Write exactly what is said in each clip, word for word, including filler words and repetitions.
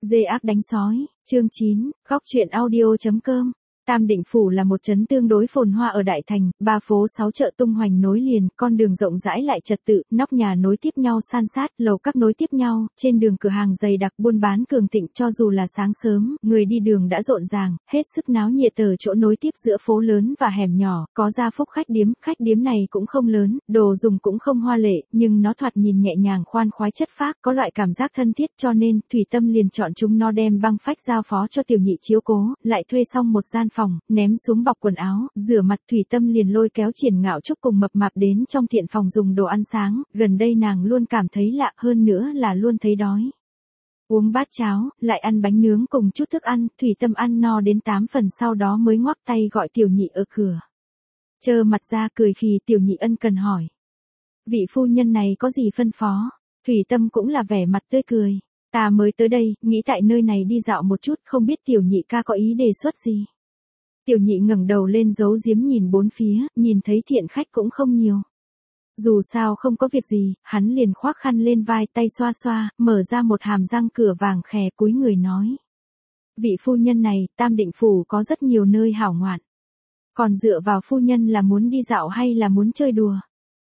Dê ác đánh sói, chương chín, góc truyện audio.com. Tam Định Phủ là một trấn tương đối phồn hoa ở Đại Thành, ba phố sáu chợ tung hoành nối liền, con đường rộng rãi lại trật tự, nóc nhà nối tiếp nhau san sát, lầu các nối tiếp nhau, trên đường cửa hàng dày đặc buôn bán cường thịnh, cho dù là sáng sớm, người đi đường đã rộn ràng, hết sức náo nhiệt. Ở chỗ nối tiếp giữa phố lớn và hẻm nhỏ, có Gia Phúc khách điếm, khách điếm này cũng không lớn, đồ dùng cũng không hoa lệ, nhưng nó thoạt nhìn nhẹ nhàng khoan khoái chất phác, có loại cảm giác thân thiết, cho nên Thủy Tâm liền chọn chúng nó đem băng phách giao phó cho Tiểu Nhị chiếu cố, lại thuê xong một gian phòng, ném xuống bọc quần áo, rửa mặt. Thủy Tâm liền lôi kéo Triển Ngạo Trúc cùng Mập Mạp đến trong thiện phòng dùng đồ ăn sáng, gần đây nàng luôn cảm thấy lạ, hơn nữa là luôn thấy đói. Uống bát cháo, lại ăn bánh nướng cùng chút thức ăn, Thủy Tâm ăn no đến tám phần sau đó mới ngoắc tay gọi Tiểu Nhị ở cửa. Trơ mặt ra cười khì, Tiểu Nhị ân cần hỏi: "Vị phu nhân này có gì phân phó?" Thủy Tâm cũng là vẻ mặt tươi cười: "Ta mới tới đây, nghĩ tại nơi này đi dạo một chút, không biết Tiểu Nhị ca có ý đề xuất gì." Tiểu Nhị ngẩng đầu lên giấu giếm nhìn bốn phía, nhìn thấy thiện khách cũng không nhiều. Dù sao không có việc gì, hắn liền khoác khăn lên vai, tay xoa xoa, mở ra một hàm răng cửa vàng khè, cúi người nói: "Vị phu nhân này, Tam Định Phủ có rất nhiều nơi hảo ngoạn. Còn dựa vào phu nhân là muốn đi dạo hay là muốn chơi đùa?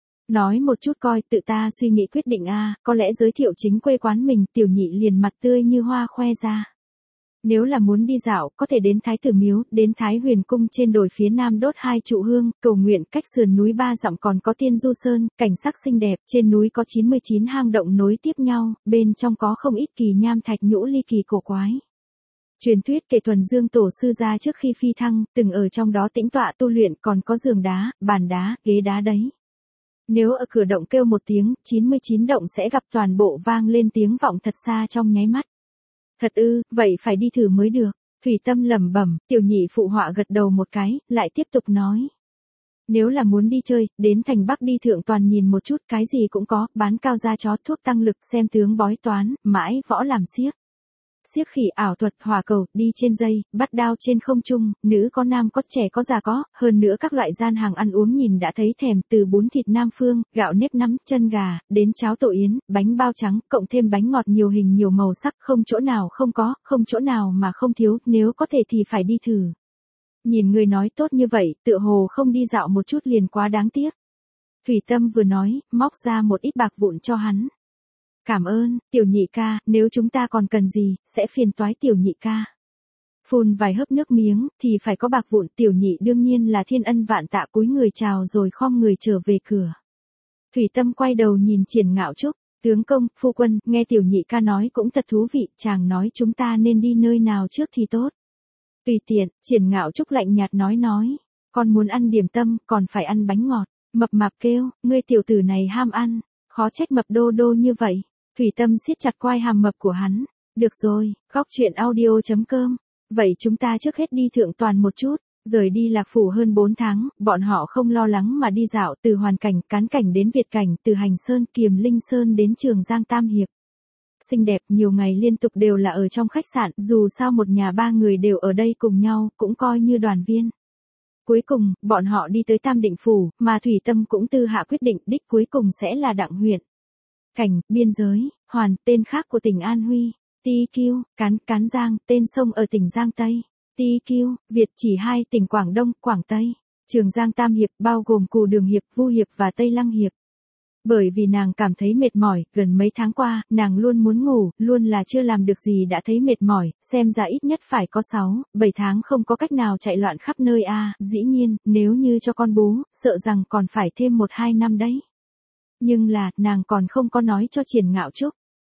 Nói một chút coi, tự ta suy nghĩ quyết định a." Có lẽ giới thiệu chính quê quán mình, Tiểu Nhị liền mặt tươi như hoa khoe ra: "Nếu là muốn đi dạo, có thể đến Thái Tử Miếu, đến Thái Huyền Cung trên đồi phía nam đốt hai trụ hương, cầu nguyện, cách sườn núi ba dặm còn có Tiên Du Sơn, cảnh sắc xinh đẹp, trên núi có chín mươi chín hang động nối tiếp nhau, bên trong có không ít kỳ nham thạch nhũ ly kỳ cổ quái. Truyền thuyết kể Thuần Dương tổ sư gia trước khi phi thăng, từng ở trong đó tĩnh tọa tu luyện, còn có giường đá, bàn đá, ghế đá đấy. Nếu ở cửa động kêu một tiếng, chín mươi chín động sẽ gặp toàn bộ vang lên tiếng vọng thật xa trong nháy mắt." "Thật ư, vậy phải đi thử mới được." Thủy Tâm lẩm bẩm. Tiểu Nhị phụ họa gật đầu một cái, lại tiếp tục nói: "Nếu là muốn đi chơi, đến thành Bắc đi Thượng Toàn nhìn một chút, cái gì cũng có, bán cao da chó, thuốc tăng lực, xem tướng bói toán, mãi võ làm xiếc. Xiếc khỉ, ảo thuật, hỏa cầu, đi trên dây, bắt đao trên không trung, nữ có nam có, trẻ có già có, hơn nữa các loại gian hàng ăn uống nhìn đã thấy thèm, từ bún thịt Nam Phương, gạo nếp nắm, chân gà, đến cháo tổ yến, bánh bao trắng, cộng thêm bánh ngọt nhiều hình nhiều màu sắc, không chỗ nào không có, không chỗ nào mà không thiếu, nếu có thể thì phải đi thử." Nhìn người nói tốt như vậy, tựa hồ không đi dạo một chút liền quá đáng tiếc. Thủy Tâm vừa nói, móc ra một ít bạc vụn cho hắn. "Cảm ơn, Tiểu Nhị ca, nếu chúng ta còn cần gì, sẽ phiền toái Tiểu Nhị ca." Phun vài hớp nước miếng, thì phải có bạc vụn. Tiểu Nhị đương nhiên là thiên ân vạn tạ, cúi người chào rồi khom người trở về cửa. Thủy Tâm quay đầu nhìn Triển Ngạo Trúc: "Tướng công, phu quân, nghe Tiểu Nhị ca nói cũng thật thú vị, chàng nói chúng ta nên đi nơi nào trước thì tốt?" "Tùy tiện." Triển Ngạo Trúc lạnh nhạt nói nói: "Con muốn ăn điểm tâm, còn phải ăn bánh ngọt." Mập Mạp kêu: "Ngươi tiểu tử này ham ăn, khó trách mập đô đô như vậy." Thủy Tâm siết chặt quai hàm mập của hắn: "Được rồi, góc truyện audio.com. Vậy chúng ta trước hết đi Thượng Toàn một chút." Rời đi Lạc Phủ hơn bốn tháng, bọn họ không lo lắng mà đi dạo, từ Hoàn Cảnh, Cán Cảnh đến Việt Cảnh, từ Hành Sơn, Kiềm Linh Sơn đến Trường Giang Tam Hiệp. Xinh đẹp, nhiều ngày liên tục đều là ở trong khách sạn, dù sao một nhà ba người đều ở đây cùng nhau, cũng coi như đoàn viên. Cuối cùng, bọn họ đi tới Tam Định Phủ, mà Thủy Tâm cũng tư hạ quyết định, đích cuối cùng sẽ là Đặng huyện. Cảnh, biên giới, Hoàn, tên khác của tỉnh An Huy. Ti Kiêu, Cán, Cán Giang, tên sông ở tỉnh Giang Tây. Ti Kiêu, Việt chỉ hai tỉnh Quảng Đông, Quảng Tây. Trường Giang Tam Hiệp bao gồm Cù Đường Hiệp, Vu Hiệp và Tây Lăng Hiệp. Bởi vì nàng cảm thấy mệt mỏi, gần mấy tháng qua, nàng luôn muốn ngủ, luôn là chưa làm được gì đã thấy mệt mỏi, xem ra ít nhất phải có sáu, bảy tháng không có cách nào chạy loạn khắp nơi a. Dĩ nhiên, nếu như cho con bú, sợ rằng còn phải thêm một hai năm đấy. Nhưng là, nàng còn không có nói cho Triển Ngạo Trúc.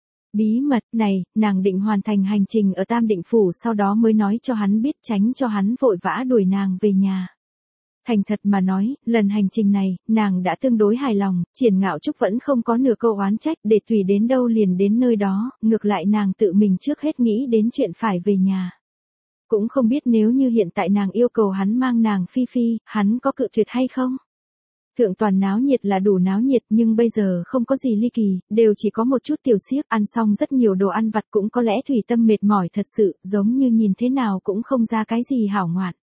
Bí mật này, nàng định hoàn thành hành trình ở Tam Định Phủ sau đó mới nói cho hắn biết, tránh cho hắn vội vã đuổi nàng về nhà. Thành thật mà nói, lần hành trình này, nàng đã tương đối hài lòng, Triển Ngạo Trúc vẫn không có nửa câu oán trách, để tùy đến đâu liền đến nơi đó, ngược lại nàng tự mình trước hết nghĩ đến chuyện phải về nhà. Cũng không biết nếu như hiện tại nàng yêu cầu hắn mang nàng phi phi, hắn có cự tuyệt hay không? Thượng Toàn náo nhiệt là đủ náo nhiệt, nhưng bây giờ không có gì ly kỳ, đều chỉ có một chút tiểu xiếc, ăn xong rất nhiều đồ ăn vặt, cũng có lẽ Thủy Tâm mệt mỏi thật sự, giống như nhìn thế nào cũng không ra cái gì hảo ngoạn.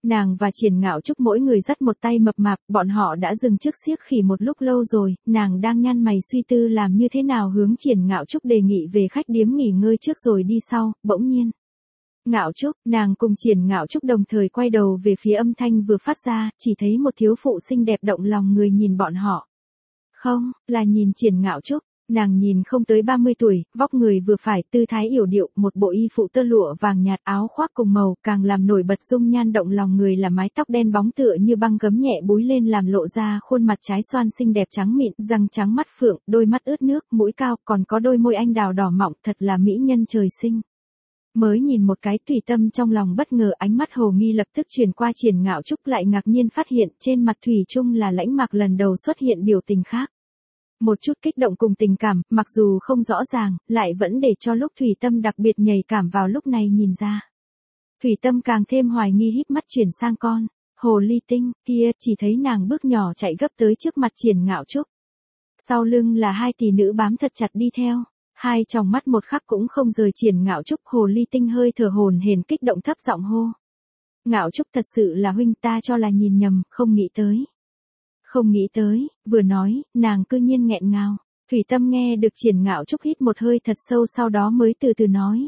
Nàng và Triển Ngạo Trúc mỗi người dắt một tay mập mạp, bọn họ đã dừng trước xiếc khỉ một lúc lâu rồi, nàng đang nhăn mày suy tư làm như thế nào hướng Triển Ngạo Trúc đề nghị về khách điếm nghỉ ngơi trước rồi đi sau, bỗng nhiên. Ngạo Trúc, nàng cùng Triển Ngạo Trúc đồng thời quay đầu về phía âm thanh vừa phát ra, chỉ thấy một thiếu phụ xinh đẹp động lòng người nhìn bọn họ. Không, là nhìn Triển Ngạo Trúc. Nàng nhìn không tới ba mươi tuổi, vóc người vừa phải, tư thái yểu điệu, một bộ y phụ tơ lụa vàng nhạt, áo khoác cùng màu, càng làm nổi bật dung nhan động lòng người là mái tóc đen bóng tựa như băng gấm nhẹ búi lên làm lộ ra khuôn mặt trái xoan xinh đẹp trắng mịn, răng trắng mắt phượng, đôi mắt ướt nước, mũi cao, còn có đôi môi anh đào đỏ mọng, thật là mỹ nhân trời sinh. Mới nhìn một cái, Thủy Tâm trong lòng bất ngờ, ánh mắt hồ nghi lập tức chuyển qua Triển Ngạo Trúc, lại ngạc nhiên phát hiện trên mặt thủy chung là Lãnh Mạc lần đầu xuất hiện biểu tình khác. Một chút kích động cùng tình cảm, mặc dù không rõ ràng, lại vẫn để cho lúc Thủy Tâm đặc biệt nhạy cảm vào lúc này nhìn ra. Thủy Tâm càng thêm hoài nghi híp mắt chuyển sang con, hồ ly tinh, kia, chỉ thấy nàng bước nhỏ chạy gấp tới trước mặt Triển Ngạo Trúc. Sau lưng là hai tỷ nữ bám thật chặt đi theo, hai tròng mắt một khắc cũng không rời Triển Ngạo Trúc, hồ ly tinh hơi thở hổn hển kích động thấp giọng hô. Ngạo Trúc thật sự là huynh, ta cho là nhìn nhầm, không nghĩ tới. Không nghĩ tới, vừa nói, nàng cư nhiên nghẹn ngào. Thủy Tâm nghe được Triển Ngạo Trúc hít một hơi thật sâu sau đó mới từ từ nói.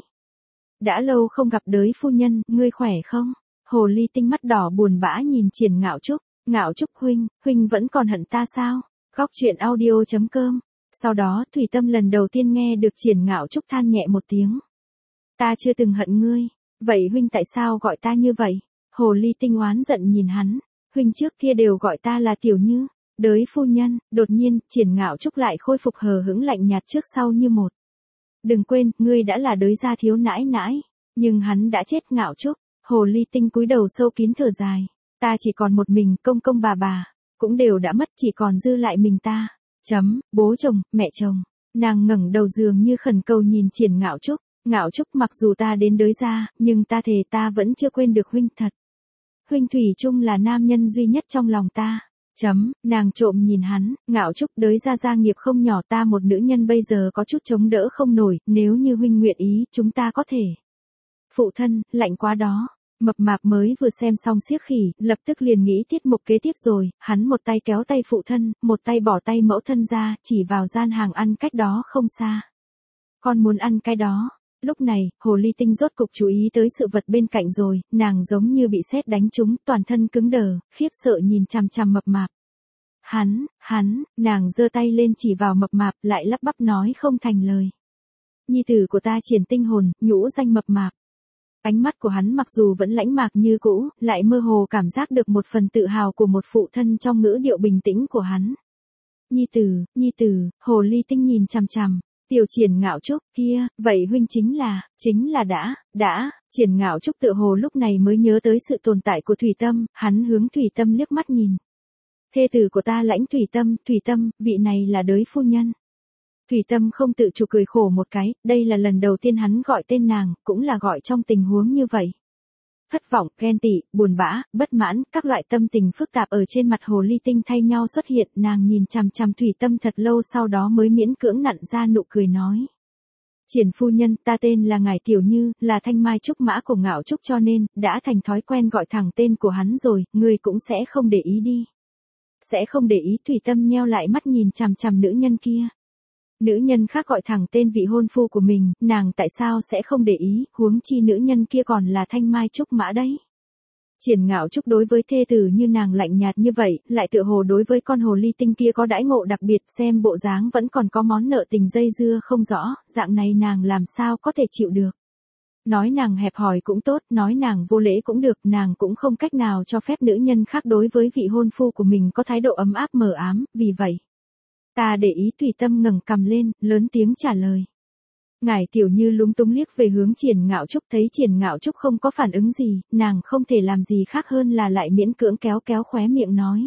Đã lâu không gặp đới phu nhân, ngươi khỏe không? Hồ ly tinh mắt đỏ buồn bã nhìn Triển Ngạo Trúc. Ngạo Trúc huynh, huynh vẫn còn hận ta sao? Góc truyện audio chấm com. Sau đó Thủy Tâm lần đầu tiên nghe được Triển Ngạo Trúc than nhẹ một tiếng. Ta chưa từng hận ngươi, vậy huynh tại sao gọi ta như vậy? Hồ ly tinh oán giận nhìn hắn. Huynh trước kia đều gọi ta là Tiểu Như, đới phu nhân, đột nhiên, Triển Ngạo Trúc lại khôi phục hờ hững lạnh nhạt trước sau như một. Đừng quên, ngươi đã là đới gia thiếu nãi nãi, nhưng hắn đã chết. Ngạo Trúc, hồ ly tinh cúi đầu sâu kín thở dài, ta chỉ còn một mình, công công bà bà, cũng đều đã mất, chỉ còn dư lại mình ta, chấm, bố chồng, mẹ chồng, nàng ngẩng đầu dường như khẩn cầu nhìn Triển Ngạo Trúc, Ngạo Trúc mặc dù ta đến đới gia, nhưng ta thề ta vẫn chưa quên được huynh thật. Huynh thủy chung là nam nhân duy nhất trong lòng ta. Chấm, nàng trộm nhìn hắn, Ngạo Trúc đới ra gia nghiệp không nhỏ, ta một nữ nhân bây giờ có chút chống đỡ không nổi, nếu như huynh nguyện ý, chúng ta có thể. Phụ thân, lạnh quá đó. Mập mạp mới vừa xem xong xiếc khỉ, lập tức liền nghĩ tiết mục kế tiếp rồi, hắn một tay kéo tay phụ thân, một tay bỏ tay mẫu thân ra, chỉ vào gian hàng ăn cách đó không xa. Con muốn ăn cái đó. Lúc này, hồ ly tinh rốt cục chú ý tới sự vật bên cạnh rồi, nàng giống như bị sét đánh trúng, toàn thân cứng đờ, khiếp sợ nhìn chằm chằm mập mạp. Hắn, hắn, nàng giơ tay lên chỉ vào mập mạp, lại lắp bắp nói không thành lời. Nhi tử của ta Triển Tinh hồn, nhũ danh mập mạp. Ánh mắt của hắn mặc dù vẫn lãnh mạc như cũ, lại mơ hồ cảm giác được một phần tự hào của một phụ thân trong ngữ điệu bình tĩnh của hắn. Nhi tử, nhi tử, hồ ly tinh nhìn chằm chằm. Tiểu Triển Ngạo Trúc, kia, vậy huynh chính là, chính là đã, đã, Triển Ngạo Trúc tự hồ lúc này mới nhớ tới sự tồn tại của Thủy Tâm, hắn hướng Thủy Tâm liếc mắt nhìn. Thê tử của ta Lãnh Thủy Tâm, Thủy Tâm, vị này là đới phu nhân. Thủy Tâm không tự chủ cười khổ một cái, đây là lần đầu tiên hắn gọi tên nàng, cũng là gọi trong tình huống như vậy. Thất vọng, ghen tị, buồn bã, bất mãn, các loại tâm tình phức tạp ở trên mặt hồ ly tinh thay nhau xuất hiện, nàng nhìn chằm chằm Thủy Tâm thật lâu sau đó mới miễn cưỡng nặn ra nụ cười nói. Triển phu nhân, ta tên là Ngải Tiểu Như, là thanh mai trúc mã của Ngạo Trúc cho nên, đã thành thói quen gọi thẳng tên của hắn rồi, ngươi cũng sẽ không để ý đi. Sẽ không để ý. Thủy Tâm nheo lại mắt nhìn chằm chằm nữ nhân kia. Nữ nhân khác gọi thẳng tên vị hôn phu của mình, nàng tại sao sẽ không để ý, huống chi nữ nhân kia còn là thanh mai trúc mã đấy. Triển Ngạo Trúc đối với thê tử như nàng lạnh nhạt như vậy, lại tựa hồ đối với con hồ ly tinh kia có đãi ngộ đặc biệt, xem bộ dáng vẫn còn có món nợ tình dây dưa không rõ, dạng này nàng làm sao có thể chịu được. Nói nàng hẹp hòi cũng tốt, nói nàng vô lễ cũng được, nàng cũng không cách nào cho phép nữ nhân khác đối với vị hôn phu của mình có thái độ ấm áp mờ ám, vì vậy. Ta để ý. Thủy Tâm ngẩng cằm lên, lớn tiếng trả lời. Ngải Tiểu Như lúng túng liếc về hướng Triển Ngạo Trúc, thấy Triển Ngạo Trúc không có phản ứng gì, nàng không thể làm gì khác hơn là lại miễn cưỡng kéo kéo khóe miệng nói.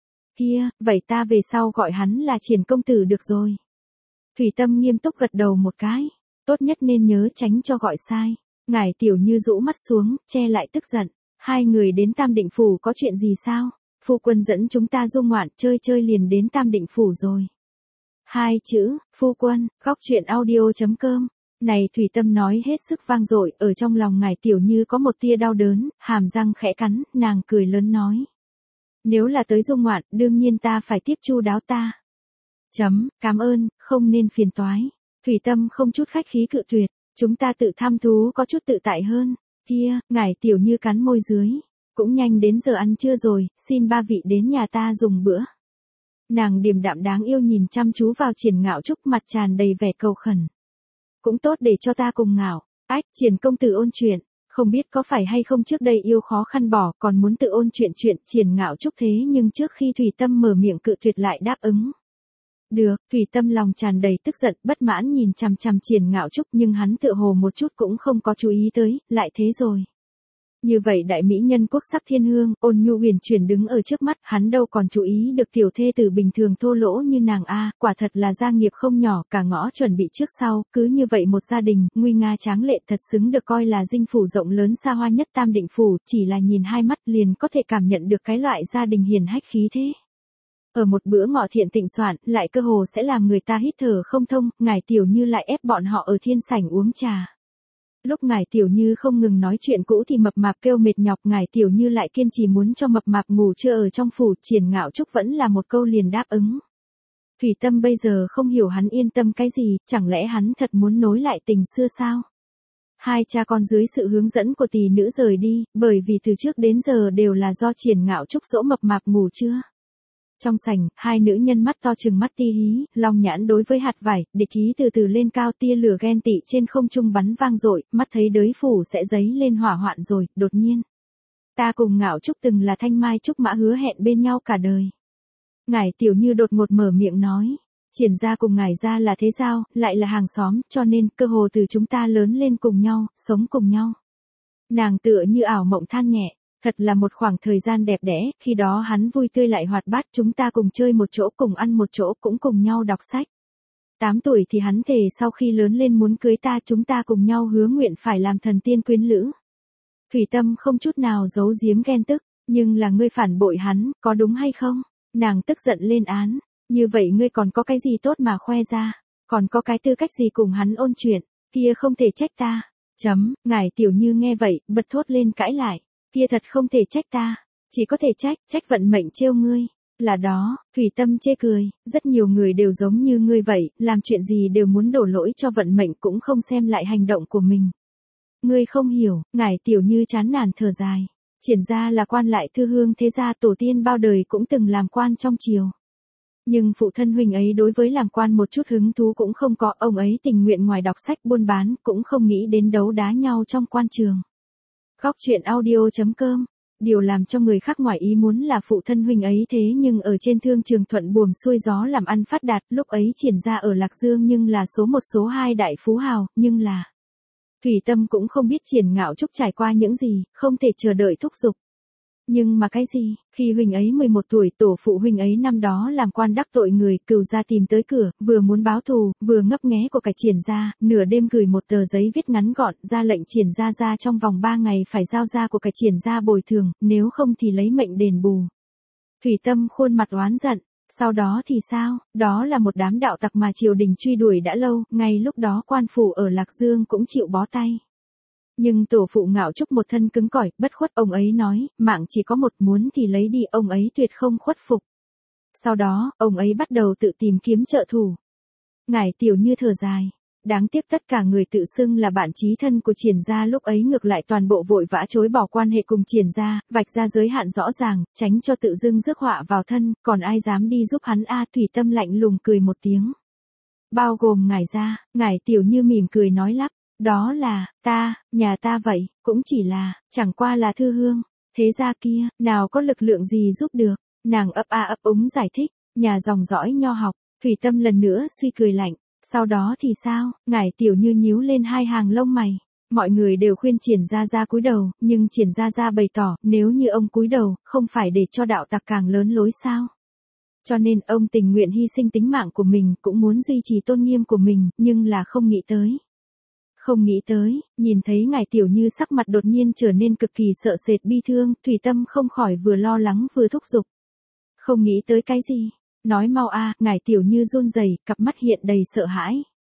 Kia, vậy ta về sau gọi hắn là Triển công tử được rồi. Thủy Tâm nghiêm túc gật đầu một cái, tốt nhất nên nhớ tránh cho gọi sai. Ngải Tiểu Như rũ mắt xuống, che lại tức giận. Hai người đến Tam Định Phủ có chuyện gì sao? Phu quân dẫn chúng ta du ngoạn, chơi chơi liền đến Tam Định Phủ rồi. Hai chữ, phu quân, góc truyện audio chấm com Này Thủy Tâm nói hết sức vang dội, ở trong lòng ngài Tiểu Như có một tia đau đớn, hàm răng khẽ cắn, nàng cười lớn nói. Nếu là tới dung ngoạn, đương nhiên ta phải tiếp chu đáo ta. Chấm, cảm ơn, không nên phiền toái. Thủy Tâm không chút khách khí cự tuyệt, chúng ta tự thăm thú có chút tự tại hơn. Kia, ngài Tiểu Như cắn môi dưới. Cũng nhanh đến giờ ăn trưa rồi, xin ba vị đến nhà ta dùng bữa. Nàng điềm đạm đáng yêu nhìn chăm chú vào Triển Ngạo Trúc, mặt tràn đầy vẻ cầu khẩn. Cũng tốt để cho ta cùng ngạo. Ách, Triển công tử ôn chuyện, không biết có phải hay không trước đây yêu khó khăn bỏ, còn muốn tự ôn chuyện chuyện. Triển Ngạo Trúc thế nhưng trước khi Thủy Tâm mở miệng cự tuyệt lại đáp ứng. Được, Thủy Tâm lòng tràn đầy tức giận, bất mãn nhìn chằm chằm Triển Ngạo Trúc, nhưng hắn tựa hồ một chút cũng không có chú ý tới, lại thế rồi. Như vậy đại mỹ nhân quốc sắc thiên hương, ôn nhu huyền chuyển đứng ở trước mắt, hắn đâu còn chú ý được tiểu thê tử bình thường thô lỗ như nàng a, quả thật là gia nghiệp không nhỏ, cả ngõ chuẩn bị trước sau, cứ như vậy một gia đình, nguy nga tráng lệ, thật xứng được coi là dinh phủ rộng lớn xa hoa nhất Tam Định phủ, chỉ là nhìn hai mắt liền có thể cảm nhận được cái loại gia đình hiền hách khí thế. Ở một bữa ngọ thiện tịnh soạn, lại cơ hồ sẽ làm người ta hít thở không thông, ngài Tiểu Như lại ép bọn họ ở thiên sảnh uống trà. Lúc ngài Tiểu Như không ngừng nói chuyện cũ thì mập mạp kêu mệt nhọc, ngài Tiểu Như lại kiên trì muốn cho mập mạp ngủ trưa ở trong phủ, Triển Ngạo Trúc vẫn là một câu liền đáp ứng. Thủy Tâm bây giờ không hiểu hắn yên tâm cái gì, chẳng lẽ hắn thật muốn nối lại tình xưa sao? Hai cha con dưới sự hướng dẫn của tỷ nữ rời đi, bởi vì từ trước đến giờ đều là do Triển Ngạo Trúc dỗ mập mạp ngủ trưa. Trong sảnh, hai nữ nhân mắt to trừng mắt ti hí, long nhãn đối với hạt vải, địch ý từ từ lên cao, tia lửa ghen tị trên không trung bắn vang dội, mắt thấy đới phủ sẽ dấy lên hỏa hoạn rồi, đột nhiên. Ta cùng Ngạo Trúc từng là thanh mai trúc mã hứa hẹn bên nhau cả đời. Ngài Tiểu Như đột ngột mở miệng nói, Triển gia cùng ngài gia là thế giao, lại là hàng xóm, cho nên cơ hồ từ chúng ta lớn lên cùng nhau, sống cùng nhau. Nàng tựa như ảo mộng than nhẹ. Thật là một khoảng thời gian đẹp đẽ, khi đó hắn vui tươi lại hoạt bát, chúng ta cùng chơi một chỗ, cùng ăn một chỗ, cũng cùng nhau đọc sách. Tám tuổi thì hắn thề sau khi lớn lên muốn cưới ta, chúng ta cùng nhau hứa nguyện phải làm thần tiên quyến lữ. Thủy Tâm không chút nào giấu giếm ghen tức, nhưng là ngươi phản bội hắn, có đúng hay không? Nàng tức giận lên án, như vậy ngươi còn có cái gì tốt mà khoe ra, còn có cái tư cách gì cùng hắn ôn chuyện, kia không thể trách ta. Chấm, ngài Tiểu Như nghe vậy, bật thốt lên cãi lại. Kia thật không thể trách ta, chỉ có thể trách, trách vận mệnh trêu ngươi. Là đó, Thủy Tâm chê cười, rất nhiều người đều giống như ngươi vậy, làm chuyện gì đều muốn đổ lỗi cho vận mệnh cũng không xem lại hành động của mình. Ngươi không hiểu, ngài Tiểu Như chán nản thở dài. Triển gia là quan lại thư hương thế gia, tổ tiên bao đời cũng từng làm quan trong triều. Nhưng phụ thân huynh ấy đối với làm quan một chút hứng thú cũng không có, ông ấy tình nguyện ngoài đọc sách buôn bán, cũng không nghĩ đến đấu đá nhau trong quan trường. Góc truyện audio chấm com. Điều làm cho người khác ngoài ý muốn là phụ thân huynh ấy thế nhưng ở trên thương trường thuận buồm xuôi gió làm ăn phát đạt, lúc ấy Triển gia ở Lạc Dương nhưng là số một số hai đại phú hào, nhưng là Thủy Tâm cũng không biết Triển Ngạo Trúc trải qua những gì, không thể chờ đợi thúc giục. Nhưng mà cái gì, khi huynh ấy mười một tuổi, tổ phụ huynh ấy năm đó làm quan đắc tội người, cừu gia tìm tới cửa, vừa muốn báo thù, vừa ngấp nghé của cải Triển gia, nửa đêm gửi một tờ giấy viết ngắn gọn, ra lệnh Triển gia ra trong vòng ba ngày phải giao ra của cải Triển gia bồi thường, nếu không thì lấy mệnh đền bù. Thủy Tâm khuôn mặt oán giận, sau đó thì sao, đó là một đám đạo tặc mà triều đình truy đuổi đã lâu, ngay lúc đó quan phủ ở Lạc Dương cũng chịu bó tay. Nhưng tổ phụ Ngạo Trúc một thân cứng cỏi, bất khuất, ông ấy nói, mạng chỉ có một, muốn thì lấy đi, ông ấy tuyệt không khuất phục. Sau đó, ông ấy bắt đầu tự tìm kiếm trợ thủ. Ngài Tiểu Như thở dài, đáng tiếc tất cả người tự xưng là bạn chí thân của Triển gia lúc ấy ngược lại toàn bộ vội vã chối bỏ quan hệ cùng Triển gia, vạch ra giới hạn rõ ràng, tránh cho tự dưng rước họa vào thân, còn ai dám đi giúp hắn a? Thủy Tâm lạnh lùng cười một tiếng. Bao gồm ngài gia, ngài Tiểu Như mỉm cười nói lắp. Đó là, ta, nhà ta vậy, cũng chỉ là, chẳng qua là thư hương, thế gia kia, nào có lực lượng gì giúp được, nàng ấp a ấp úng giải thích, nhà dòng dõi nho học, Thủy Tâm lần nữa suy cười lạnh, sau đó thì sao, ngài Tiểu Như nhíu lên hai hàng lông mày, mọi người đều khuyên Triển gia gia cúi đầu, nhưng Triển gia gia bày tỏ, nếu như ông cúi đầu, không phải để cho đạo tặc càng lớn lối sao. Cho nên ông tình nguyện hy sinh tính mạng của mình, cũng muốn duy trì tôn nghiêm của mình, nhưng là không nghĩ tới. Không nghĩ tới, nhìn thấy ngài Tiểu Như sắc mặt đột nhiên trở nên cực kỳ sợ sệt bi thương, Thủy Tâm không khỏi vừa lo lắng vừa thúc giục. Không nghĩ tới cái gì? Nói mau a, ngài Tiểu Như run rẩy, cặp mắt hiện đầy sợ hãi.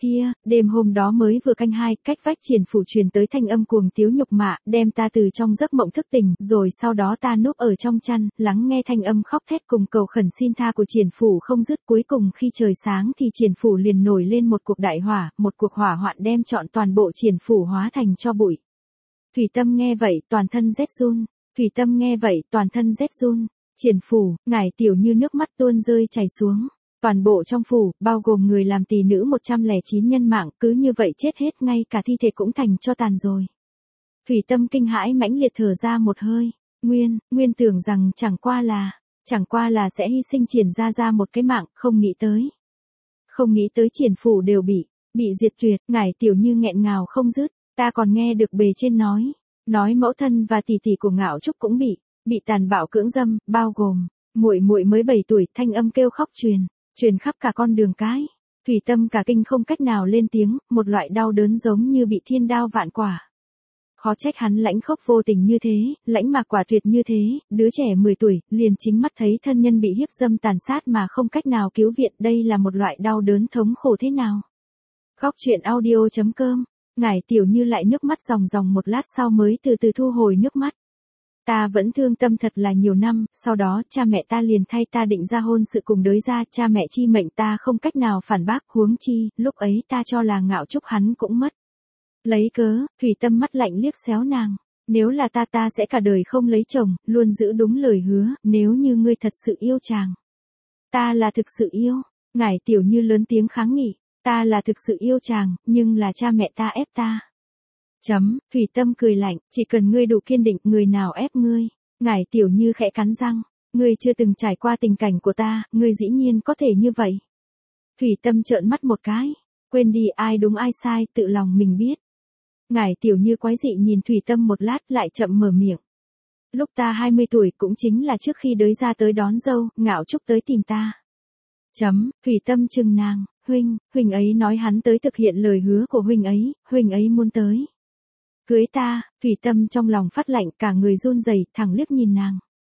Kia, đêm hôm đó mới vừa canh hai, cách vách Triển Phủ truyền tới thanh âm cuồng tiếu nhục mạ, đem ta từ trong giấc mộng thức tỉnh, rồi sau đó ta núp ở trong chăn, lắng nghe thanh âm khóc thét cùng cầu khẩn xin tha của Triển Phủ không dứt. Cuối cùng khi trời sáng thì Triển Phủ liền nổi lên một cuộc đại hỏa, một cuộc hỏa hoạn đem trọn toàn bộ Triển Phủ hóa thành tro bụi. Thủy Tâm nghe vậy, toàn thân rét run. Thủy Tâm nghe vậy, toàn thân rét run. Triển Phủ, ngài tiểu như nước mắt tuôn rơi chảy xuống. Toàn bộ trong phủ, bao gồm người làm tỳ nữ một trăm lẻ chín nhân mạng, cứ như vậy chết hết, ngay cả thi thể cũng thành cho tàn rồi. Thủy Tâm kinh hãi mãnh liệt thở ra một hơi. Nguyên, Nguyên tưởng rằng chẳng qua là, chẳng qua là sẽ hy sinh Triển ra ra một cái mạng, không nghĩ tới. Không nghĩ tới Triển Phủ đều bị, bị diệt tuyệt, ngải tiểu như nghẹn ngào không dứt. Ta còn nghe được bề trên nói, nói mẫu thân và tỷ tỷ của Ngạo Trúc cũng bị, bị tàn bạo cưỡng dâm, bao gồm, muội muội mới bảy tuổi, thanh âm kêu khóc truyền, truyền khắp cả con đường cái. Thủy Tâm cả kinh không cách nào lên tiếng, một loại đau đớn giống như bị thiên đao vạn quả. Khó trách hắn lãnh khốc vô tình như thế, lãnh mạc quả tuyệt như thế, đứa trẻ mười tuổi, liền chính mắt thấy thân nhân bị hiếp dâm tàn sát mà không cách nào cứu viện, đây là một loại đau đớn thống khổ thế nào. Góc truyện audio chấm com. Ngải tiểu như lại nước mắt ròng ròng một lát sau mới từ từ thu hồi nước mắt. Ta vẫn thương Tâm thật là nhiều năm, sau đó cha mẹ ta liền thay ta định ra hôn sự cùng đới gia, cha mẹ chi mệnh ta không cách nào phản bác, huống chi, lúc ấy ta cho là Ngạo Trúc hắn cũng mất. Lấy cớ, Thủy Tâm mắt lạnh liếc xéo nàng, nếu là ta ta sẽ cả đời không lấy chồng, luôn giữ đúng lời hứa, nếu như ngươi thật sự yêu chàng. Ta là thực sự yêu, Ngải tiểu như lớn tiếng kháng nghị. Ta là thực sự yêu chàng, nhưng là cha mẹ ta ép ta. Chấm, Thủy Tâm cười lạnh, chỉ cần ngươi đủ kiên định, người nào ép ngươi. Ngải tiểu như khẽ cắn răng, ngươi chưa từng trải qua tình cảnh của ta, ngươi dĩ nhiên có thể như vậy. Thủy Tâm trợn mắt một cái, quên đi ai đúng ai sai, tự lòng mình biết. Ngải tiểu như quái dị nhìn Thủy Tâm một lát lại chậm mở miệng. Lúc ta hai mươi tuổi cũng chính là trước khi đới gia tới đón dâu, Ngạo Trúc tới tìm ta. Chấm, Thủy Tâm chừng nàng. Huynh, huynh ấy nói hắn tới thực hiện lời hứa của huynh ấy, huynh ấy muốn tới. Cưới ta, Thủy Tâm trong lòng phát lạnh cả người run rẩy, thẳng liếc nhìn nàng.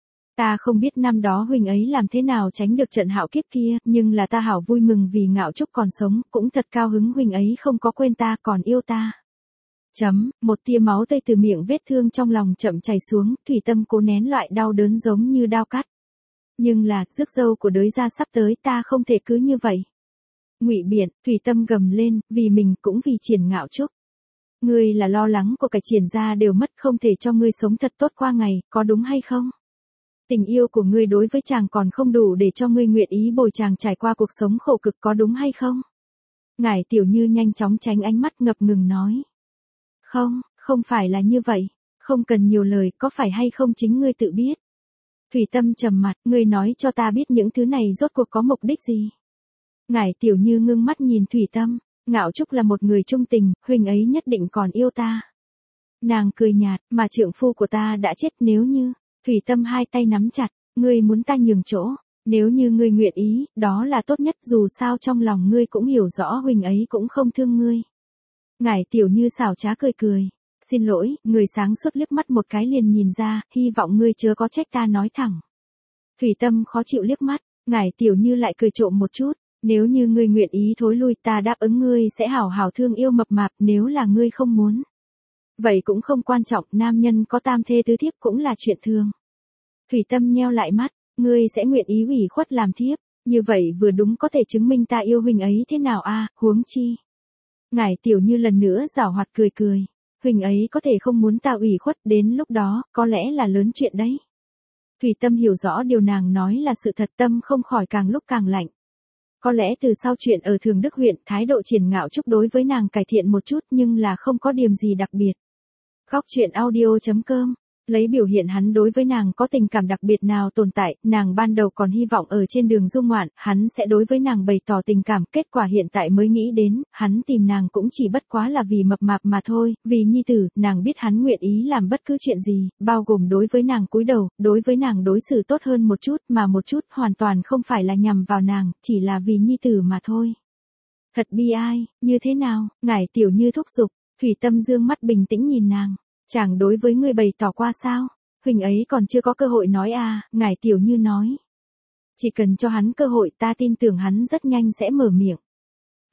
Ta không biết năm đó huynh ấy làm thế nào tránh được trận hạo kiếp kia, nhưng là ta hảo vui mừng vì Ngạo Trúc còn sống, cũng thật cao hứng huynh ấy không có quên ta còn yêu ta. Chấm, một tia máu tươi từ miệng vết thương trong lòng chậm chảy xuống, Thủy Tâm cố nén loại đau đớn giống như đao cắt. Nhưng là, rước dâu của đới gia sắp tới, ta không thể cứ như vậy. Ngụy biện, Thủy Tâm gầm lên, vì mình cũng vì Triển Ngạo Trúc. Ngươi là lo lắng của cả Triển gia đều mất, không thể cho ngươi sống thật tốt qua ngày, có đúng hay không? Tình yêu của ngươi đối với chàng còn không đủ để cho ngươi nguyện ý bồi chàng trải qua cuộc sống khổ cực, có đúng hay không? Ngải tiểu như nhanh chóng tránh ánh mắt ngập ngừng nói. Không, không phải là như vậy, không cần nhiều lời, có phải hay không chính ngươi tự biết. Thủy Tâm trầm mặt, ngươi nói cho ta biết những thứ này rốt cuộc có mục đích gì? Ngải tiểu như ngưng mắt nhìn Thủy Tâm, Ngạo Trúc là một người trung tình, huynh ấy nhất định còn yêu ta. Nàng cười nhạt, mà trượng phu của ta đã chết nếu như, Thủy Tâm hai tay nắm chặt, ngươi muốn ta nhường chỗ, nếu như ngươi nguyện ý, đó là tốt nhất, dù sao trong lòng ngươi cũng hiểu rõ huynh ấy cũng không thương ngươi. Ngải tiểu như xảo trá cười cười, xin lỗi, người sáng suốt liếc mắt một cái liền nhìn ra, hy vọng ngươi chớ có trách ta nói thẳng. Thủy Tâm khó chịu liếc mắt, Ngải tiểu như lại cười trộm một chút. Nếu như ngươi nguyện ý thối lui, ta đáp ứng ngươi sẽ hảo hảo thương yêu mập mạp, nếu là ngươi không muốn. Vậy cũng không quan trọng, nam nhân có tam thê tứ thiếp cũng là chuyện thường. Thủy Tâm nheo lại mắt, ngươi sẽ nguyện ý ủy khuất làm thiếp, như vậy vừa đúng có thể chứng minh ta yêu huynh ấy thế nào a, huống chi. Ngải tiểu như lần nữa giảo hoạt cười cười, huynh ấy có thể không muốn ta ủy khuất, đến lúc đó, có lẽ là lớn chuyện đấy. Thủy Tâm hiểu rõ điều nàng nói là sự thật, tâm không khỏi càng lúc càng lạnh. Có lẽ từ sau chuyện ở Thường Đức huyện, thái độ Triển Ngạo Trúc đối với nàng cải thiện một chút nhưng là không có điểm gì đặc biệt. Góc truyện audio chấm com. Lấy biểu hiện hắn đối với nàng có tình cảm đặc biệt nào tồn tại, nàng ban đầu còn hy vọng ở trên đường du ngoạn, hắn sẽ đối với nàng bày tỏ tình cảm, kết quả hiện tại mới nghĩ đến, hắn tìm nàng cũng chỉ bất quá là vì mập mạp mà thôi, vì nhi tử, nàng biết hắn nguyện ý làm bất cứ chuyện gì, bao gồm đối với nàng cúi đầu, đối với nàng đối xử tốt hơn một chút, mà một chút hoàn toàn không phải là nhằm vào nàng, chỉ là vì nhi tử mà thôi. Thật bi ai, như thế nào, Ngải tiểu như thúc giục, Thủy Tâm dương mắt bình tĩnh nhìn nàng. Chàng đối với ngươi bày tỏ qua sao? Huynh ấy còn chưa có cơ hội nói à, Ngải tiểu như nói. Chỉ cần cho hắn cơ hội, ta tin tưởng hắn rất nhanh sẽ mở miệng.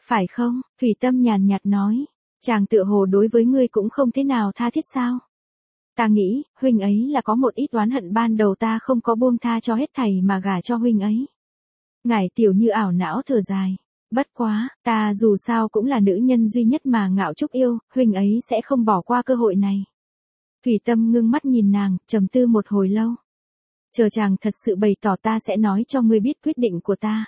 Phải không? Thủy Tâm nhàn nhạt nói. Chàng tựa hồ đối với ngươi cũng không thế nào tha thiết sao? Ta nghĩ, huynh ấy là có một ít oán hận ban đầu ta không có buông tha cho hết thảy mà gả cho huynh ấy. Ngải Tiểu Như ảo não thở dài. Bất quá, ta dù sao cũng là nữ nhân duy nhất mà Ngạo Trúc yêu, huynh ấy sẽ không bỏ qua cơ hội này. Thủy Tâm ngưng mắt nhìn nàng, trầm tư một hồi lâu. Chờ chàng thật sự bày tỏ ta sẽ nói cho ngươi biết quyết định của ta.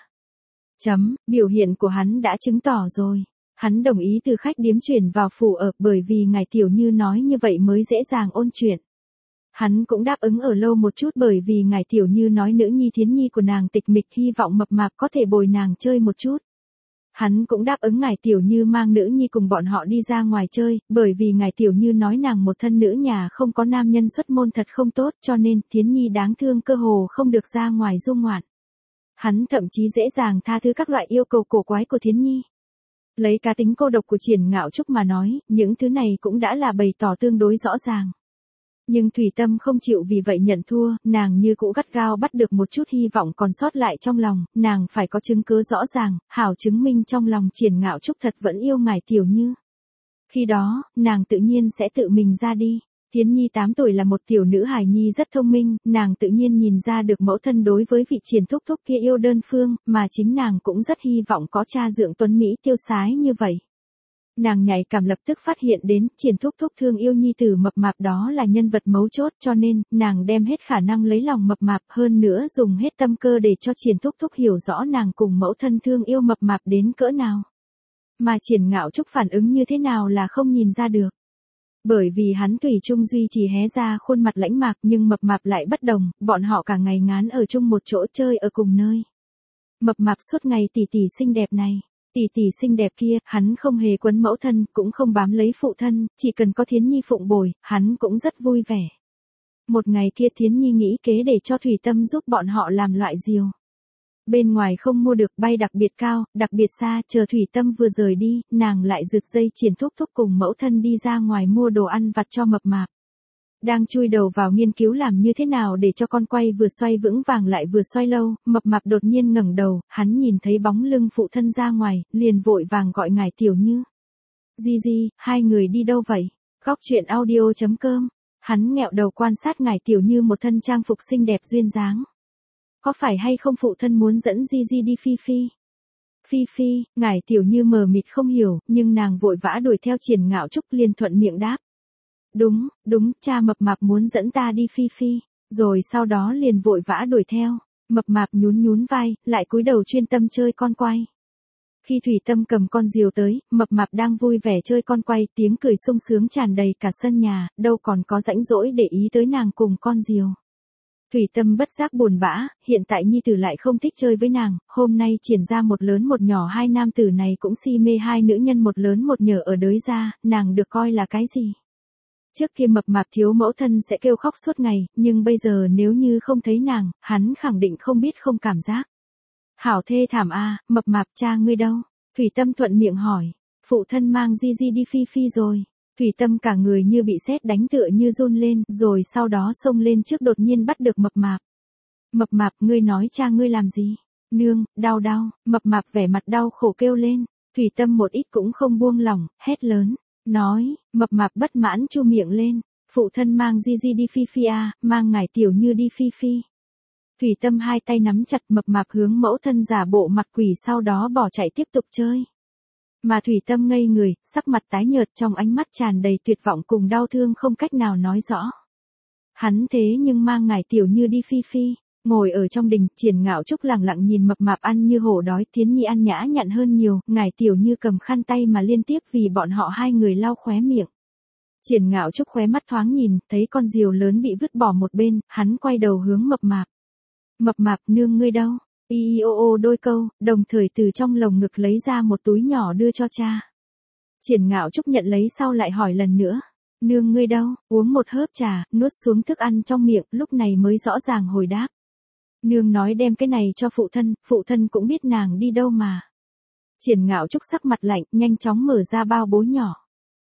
Chấm, biểu hiện của hắn đã chứng tỏ rồi. Hắn đồng ý từ khách điếm chuyển vào phủ ở bởi vì Ngải Tiểu Như nói như vậy mới dễ dàng ôn chuyện. Hắn cũng đáp ứng ở lâu một chút bởi vì Ngải Tiểu Như nói nữ nhi Thiến Nhi của nàng tịch mịch hy vọng Mập Mạp có thể bồi nàng chơi một chút. Hắn cũng đáp ứng Ngải Tiểu Như mang nữ nhi cùng bọn họ đi ra ngoài chơi, bởi vì Ngải Tiểu Như nói nàng một thân nữ nhà không có nam nhân xuất môn thật không tốt cho nên Thiến Nhi đáng thương cơ hồ không được ra ngoài du ngoạn. Hắn thậm chí dễ dàng tha thứ các loại yêu cầu cổ quái của Thiến Nhi. Lấy cá tính cô độc của Triển Ngạo Trúc mà nói, những thứ này cũng đã là bày tỏ tương đối rõ ràng. Nhưng Thủy Tâm không chịu vì vậy nhận thua, nàng như cũ gắt gao bắt được một chút hy vọng còn sót lại trong lòng, nàng phải có chứng cứ rõ ràng, hảo chứng minh trong lòng Triển Ngạo Trúc thật vẫn yêu Ngải Tiểu Như. Khi đó, nàng tự nhiên sẽ tự mình ra đi. Thiến Nhi tám tuổi là một tiểu nữ hài nhi rất thông minh, nàng tự nhiên nhìn ra được mẫu thân đối với vị Triển thúc thúc kia yêu đơn phương, mà chính nàng cũng rất hy vọng có cha dượng tuấn Mỹ tiêu sái như vậy. Nàng nhạy cảm lập tức phát hiện đến Triển thúc thúc thương yêu nhi tử Mập Mạp đó là nhân vật mấu chốt cho nên, nàng đem hết khả năng lấy lòng Mập Mạp hơn nữa dùng hết tâm cơ để cho Triển thúc thúc hiểu rõ nàng cùng mẫu thân thương yêu Mập Mạp đến cỡ nào. Mà Triển Ngạo Trúc phản ứng như thế nào là không nhìn ra được. Bởi vì hắn thủy chung duy trì hé ra khuôn mặt lãnh mạc nhưng Mập Mạp lại bất đồng, bọn họ cả ngày ngán ở chung một chỗ chơi ở cùng nơi. Mập Mạp suốt ngày tỉ tỉ xinh đẹp này. Tỷ tỷ xinh đẹp kia, hắn không hề quấn mẫu thân, cũng không bám lấy phụ thân, chỉ cần có Thiến Nhi phụng bồi, hắn cũng rất vui vẻ. Một ngày kia Thiến Nhi nghĩ kế để cho Thủy Tâm giúp bọn họ làm loại diều. Bên ngoài không mua được bay đặc biệt cao, đặc biệt xa, chờ Thủy Tâm vừa rời đi, nàng lại rực dây Triển thúc thúc cùng mẫu thân đi ra ngoài mua đồ ăn vặt cho Mập Mạp. Đang chui đầu vào nghiên cứu làm như thế nào để cho con quay vừa xoay vững vàng lại vừa xoay lâu, Mập Mạp đột nhiên ngẩng đầu, hắn nhìn thấy bóng lưng phụ thân ra ngoài, liền vội vàng gọi Ngải Tiểu Như. Di Di, hai người đi đâu vậy? Góc truyện audio chấm com. Hắn nghẹo đầu quan sát Ngải Tiểu Như một thân trang phục xinh đẹp duyên dáng. Có phải hay không phụ thân muốn dẫn Di Di đi Phi Phi? Phi Phi, Ngải Tiểu Như mờ mịt không hiểu, nhưng nàng vội vã đuổi theo Triển Ngạo Trúc liền thuận miệng đáp. Đúng, đúng, cha Mập Mạp muốn dẫn ta đi Phi Phi, rồi sau đó liền vội vã đuổi theo. Mập Mạp nhún nhún vai, lại cúi đầu chuyên tâm chơi con quay. Khi Thủy Tâm cầm con diều tới, Mập Mạp đang vui vẻ chơi con quay, tiếng cười sung sướng tràn đầy cả sân nhà, đâu còn có rãnh rỗi để ý tới nàng cùng con diều. Thủy Tâm bất giác buồn bã, hiện tại nhi tử lại không thích chơi với nàng, hôm nay triển ra một lớn một nhỏ hai nam tử này cũng si mê hai nữ nhân một lớn một nhỏ ở đới ra, nàng được coi là cái gì? Trước kia Mập Mạp thiếu mẫu thân sẽ kêu khóc suốt ngày, nhưng bây giờ nếu như không thấy nàng, hắn khẳng định không biết không cảm giác. Hảo thê thảm a, Mập Mạp cha ngươi đâu? Thủy Tâm thuận miệng hỏi. Phụ thân mang Di Di đi Phi Phi rồi. Thủy Tâm cả người như bị sét đánh tựa như run lên, rồi sau đó xông lên trước đột nhiên bắt được Mập Mạp. Mập Mạp, ngươi nói cha ngươi làm gì? Nương, đau đau, Mập Mạp vẻ mặt đau khổ kêu lên. Thủy Tâm một ít cũng không buông lỏng, hét lớn. Nói, Mập Mạp bất mãn chu miệng lên, phụ thân mang Di Di đi Phi Phi à, mang Ngải Tiểu Như đi Phi Phi. Thủy Tâm hai tay nắm chặt Mập Mạp hướng mẫu thân giả bộ mặt quỷ sau đó bỏ chạy tiếp tục chơi. Mà Thủy Tâm ngây người, sắc mặt tái nhợt trong ánh mắt tràn đầy tuyệt vọng cùng đau thương không cách nào nói rõ. Hắn thế nhưng mang Ngải Tiểu Như đi Phi Phi. Ngồi ở trong đình, Triển Ngạo Trúc lẳng lặng nhìn Mập Mạp ăn như hổ đói, Thiến Nhi ăn nhã nhặn hơn nhiều, Ngải Tiểu Như cầm khăn tay mà liên tiếp vì bọn họ hai người lau khóe miệng. Triển Ngạo Trúc khóe mắt thoáng nhìn, thấy con diều lớn bị vứt bỏ một bên, hắn quay đầu hướng Mập Mạp. Mập Mạp, nương ngươi đâu? Y y ô ô đôi câu, đồng thời từ trong lồng ngực lấy ra một túi nhỏ đưa cho cha. Triển Ngạo Trúc nhận lấy sau lại hỏi lần nữa. Nương ngươi đâu? Uống một hớp trà, nuốt xuống thức ăn trong miệng, lúc này mới rõ ràng hồi đáp. Nương nói đem cái này cho phụ thân, phụ thân cũng biết nàng đi đâu mà. Triển Ngạo Trúc sắc mặt lạnh, nhanh chóng mở ra bao bố nhỏ.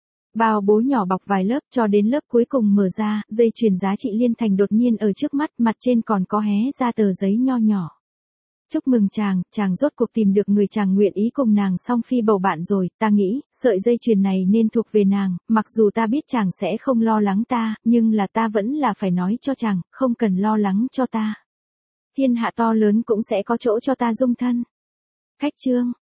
Bao bố nhỏ bọc vài lớp cho đến lớp cuối cùng mở ra, dây chuyền giá trị liên thành đột nhiên ở trước mắt, mặt trên còn có hé ra tờ giấy nho nhỏ. Chúc mừng chàng, chàng rốt cuộc tìm được người chàng nguyện ý cùng nàng song phi bầu bạn rồi, ta nghĩ, sợi dây chuyền này nên thuộc về nàng, mặc dù ta biết chàng sẽ không lo lắng ta, nhưng là ta vẫn là phải nói cho chàng, không cần lo lắng cho ta. Thiên hạ to lớn cũng sẽ có chỗ cho ta dung thân. Khách chương